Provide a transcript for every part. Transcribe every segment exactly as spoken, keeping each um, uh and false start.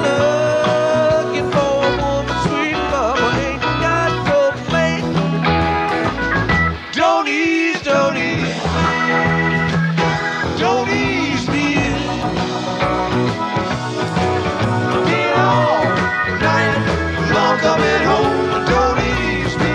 looking for a woman, sweet mama ain't got no mate. Don't ease, don't ease, don't ease me. I've been all night long coming home. Don't ease me.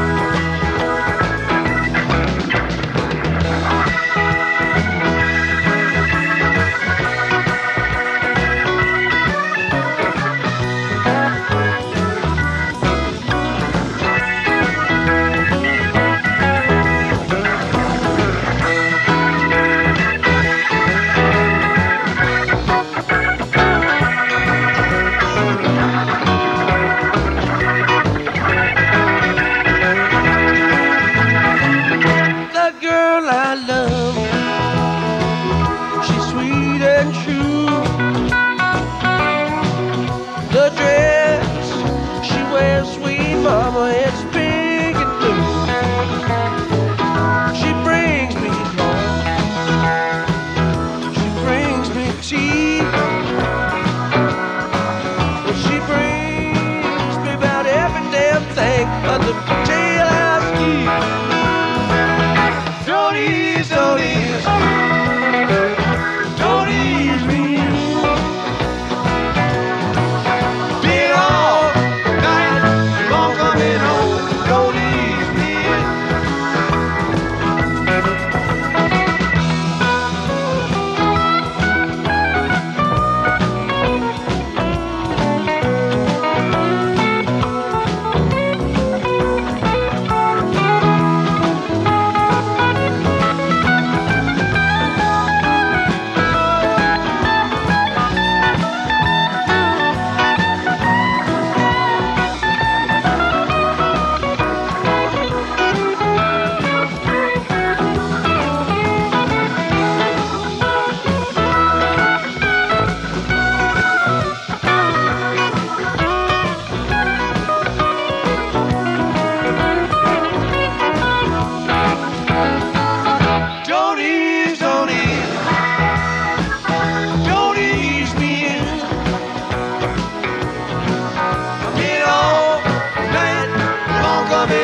The girl I love, she's sweet and true. The dress she wears, sweet mama, it's pink and blue. She brings me love, she brings me tea. Well, she brings me about every damn thing but the jailhouse key. Don't ease, don't ease, don't ease me. Been all night long coming home. Don't ease me. Don't ease, don't ease, don't ease me. I've been all night long coming